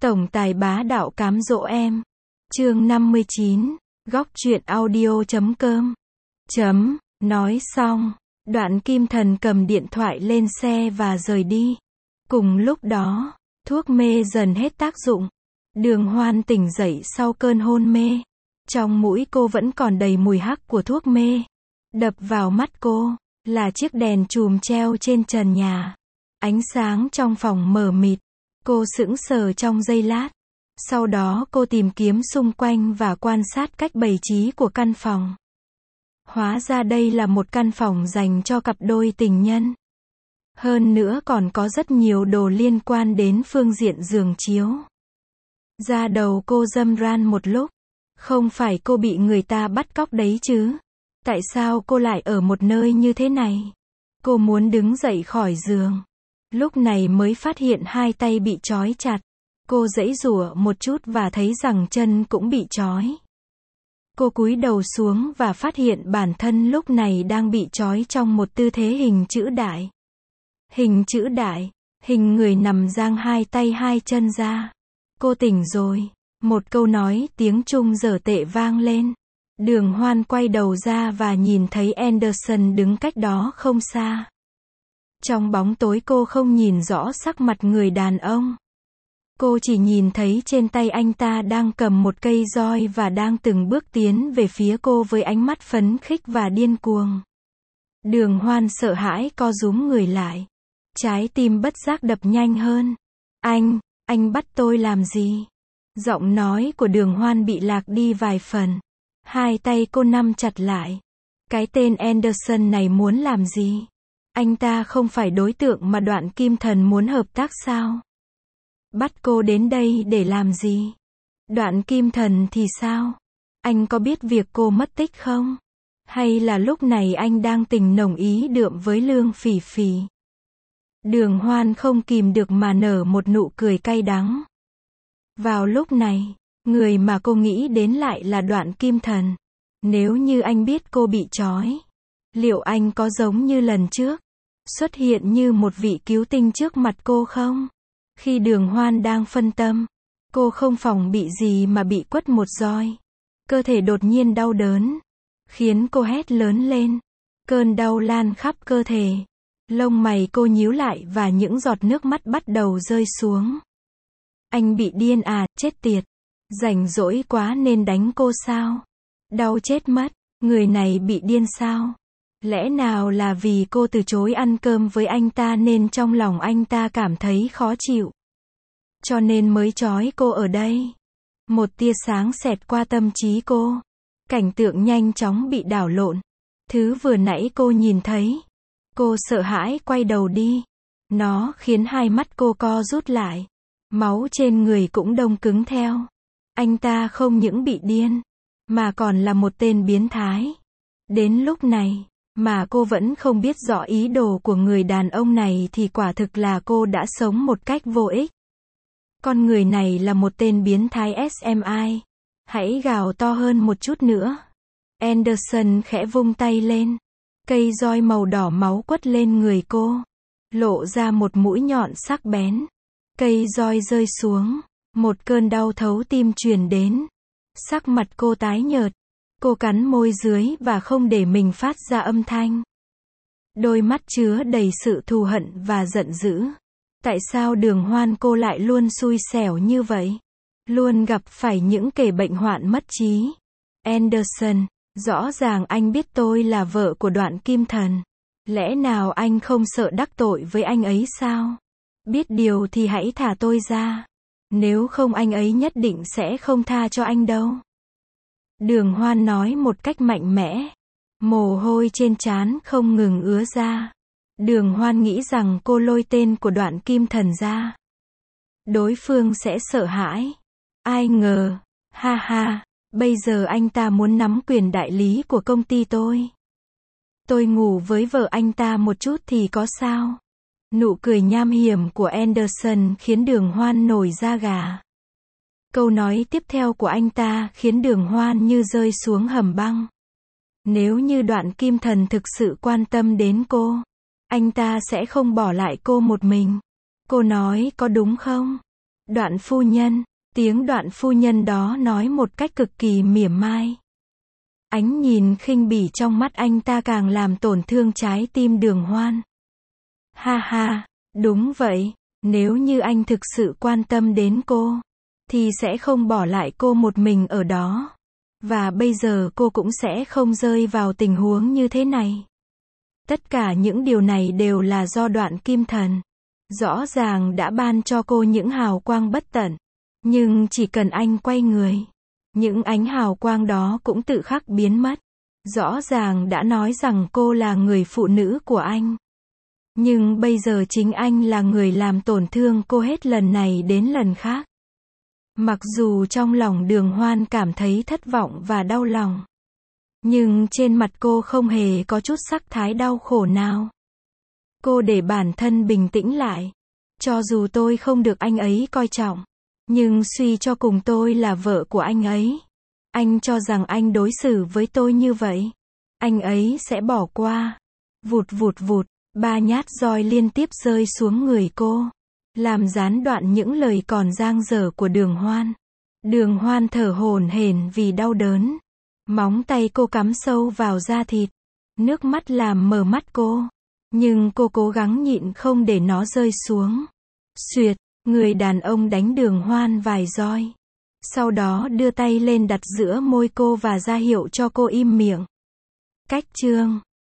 Tổng tài bá đạo cám dỗ em. Chương 59. Góc truyện audio.com. Nói xong, Đoạn Kim Thần cầm điện thoại lên xe và rời đi. Cùng lúc đó, thuốc mê dần hết tác dụng. Đường Hoan tỉnh dậy sau cơn hôn mê. Trong mũi cô vẫn còn đầy mùi hắc của thuốc mê. Đập vào mắt cô là chiếc đèn chùm treo trên trần nhà. Ánh sáng trong phòng mờ mịt. Cô sững sờ trong giây lát. Sau đó cô tìm kiếm xung quanh và quan sát cách bày trí của căn phòng. Hóa ra đây là một căn phòng dành cho cặp đôi tình nhân. Hơn nữa còn có rất nhiều đồ liên quan đến phương diện giường chiếu. Da đầu cô râm ran một lúc. Không phải cô bị người ta bắt cóc đấy chứ? Tại sao cô lại ở một nơi như thế này? Cô muốn đứng dậy khỏi giường. Lúc này mới phát hiện hai tay bị trói chặt. Cô giãy giụa một chút và thấy rằng chân cũng bị trói. Cô cúi đầu xuống và phát hiện bản thân lúc này đang bị trói trong một tư thế hình chữ đại. Hình chữ đại, hình người nằm dang hai tay hai chân ra. Cô tỉnh rồi. Một câu nói tiếng Trung dở tệ vang lên. Đường Hoan quay đầu ra và nhìn thấy Anderson đứng cách đó không xa. Trong bóng tối cô không nhìn rõ sắc mặt người đàn ông. Cô chỉ nhìn thấy trên tay anh ta đang cầm một cây roi và đang từng bước tiến về phía cô với ánh mắt phấn khích và điên cuồng. Đường Hoan sợ hãi co rúm người lại. Trái tim bất giác đập nhanh hơn. Anh bắt tôi làm gì? Giọng nói của Đường Hoan bị lạc đi vài phần. Hai tay cô nắm chặt lại. Cái tên Anderson này muốn làm gì? Anh ta không phải đối tượng mà Đoạn Kim Thần muốn hợp tác sao? Bắt cô đến đây để làm gì? Đoạn Kim Thần thì sao? Anh có biết việc cô mất tích không? Hay là lúc này anh đang tình nồng ý đượm với Lương Phỉ Phỉ? Đường Hoan không kìm được mà nở một nụ cười cay đắng. Vào lúc này, người mà cô nghĩ đến lại là Đoạn Kim Thần. Nếu như anh biết cô bị trói, liệu anh có giống như lần trước, xuất hiện như một vị cứu tinh trước mặt cô không? Khi Đường Hoan đang phân tâm, cô không phòng bị gì mà bị quất một roi. Cơ thể đột nhiên đau đớn, khiến cô hét lớn lên. Cơn đau lan khắp cơ thể. Lông mày cô nhíu lại và những giọt nước mắt bắt đầu rơi xuống. Anh bị điên à, chết tiệt. Rảnh rỗi quá nên đánh cô sao? Đau chết mất, người này bị điên sao? Lẽ nào là vì cô từ chối ăn cơm với anh ta nên trong lòng anh ta cảm thấy khó chịu, cho nên mới trói cô ở đây? Một tia sáng xẹt qua tâm trí cô. Cảnh tượng nhanh chóng bị đảo lộn. Thứ vừa nãy cô nhìn thấy. Cô sợ hãi quay đầu đi. Nó khiến hai mắt cô co rút lại. Máu trên người cũng đông cứng theo. Anh ta không những bị điên, mà còn là một tên biến thái. Đến lúc này mà cô vẫn không biết rõ ý đồ của người đàn ông này thì quả thực là cô đã sống một cách vô ích. Con người này là một tên biến thái SMI. Hãy gào to hơn một chút nữa. Anderson khẽ vung tay lên. Cây roi màu đỏ máu quất lên người cô, lộ ra một mũi nhọn sắc bén. Cây roi rơi xuống, một cơn đau thấu tim truyền đến. Sắc mặt cô tái nhợt. Cô cắn môi dưới và không để mình phát ra âm thanh. Đôi mắt chứa đầy sự thù hận và giận dữ. Tại sao Đường Hoan cô lại luôn xui xẻo như vậy? Luôn gặp phải những kẻ bệnh hoạn mất trí. Anderson, rõ ràng anh biết tôi là vợ của Đoạn Kim Thần. Lẽ nào anh không sợ đắc tội với anh ấy sao? Biết điều thì hãy thả tôi ra. Nếu không anh ấy nhất định sẽ không tha cho anh đâu. Đường Hoan nói một cách mạnh mẽ. Mồ hôi trên trán không ngừng ứa ra. Đường Hoan nghĩ rằng cô lôi tên của Đoạn Kim Thần ra, đối phương sẽ sợ hãi. Ai ngờ, ha ha, bây giờ anh ta muốn nắm quyền đại lý của công ty tôi. Tôi ngủ với vợ anh ta một chút thì có sao? Nụ cười nham hiểm của Anderson khiến Đường Hoan nổi da gà. Câu nói tiếp theo của anh ta khiến Đường Hoan như rơi xuống hầm băng. Nếu như Đoạn Kim Thần thực sự quan tâm đến cô, anh ta sẽ không bỏ lại cô một mình. Cô nói có đúng không? Đoạn phu nhân, tiếng đoạn phu nhân đó nói một cách cực kỳ mỉa mai. Ánh nhìn khinh bỉ trong mắt anh ta càng làm tổn thương trái tim Đường Hoan. Ha ha, đúng vậy, nếu như anh thực sự quan tâm đến cô, thì sẽ không bỏ lại cô một mình ở đó. Và bây giờ cô cũng sẽ không rơi vào tình huống như thế này. Tất cả những điều này đều là do Đoạn Kim Thần. Rõ ràng đã ban cho cô những hào quang bất tận. Nhưng chỉ cần anh quay người, những ánh hào quang đó cũng tự khắc biến mất. Rõ ràng đã nói rằng cô là người phụ nữ của anh. Nhưng bây giờ chính anh là người làm tổn thương cô hết lần này đến lần khác. Mặc dù trong lòng Đường Hoan cảm thấy thất vọng và đau lòng, nhưng trên mặt cô không hề có chút sắc thái đau khổ nào. Cô để bản thân bình tĩnh lại. Cho dù tôi không được anh ấy coi trọng, nhưng suy cho cùng tôi là vợ của anh ấy. Anh cho rằng anh đối xử với tôi như vậy, anh ấy sẽ bỏ qua. Vụt vụt vụt, 3 nhát roi liên tiếp rơi xuống người cô, làm gián đoạn những lời còn dang dở của Đường Hoan. Đường Hoan thở hổn hển vì đau đớn. Móng tay cô cắm sâu vào da thịt. Nước mắt làm mờ mắt cô. Nhưng cô cố gắng nhịn không để nó rơi xuống. Xuyệt, người đàn ông đánh Đường Hoan vài roi. Sau đó đưa tay lên đặt giữa môi cô và ra hiệu cho cô im miệng. Cách chương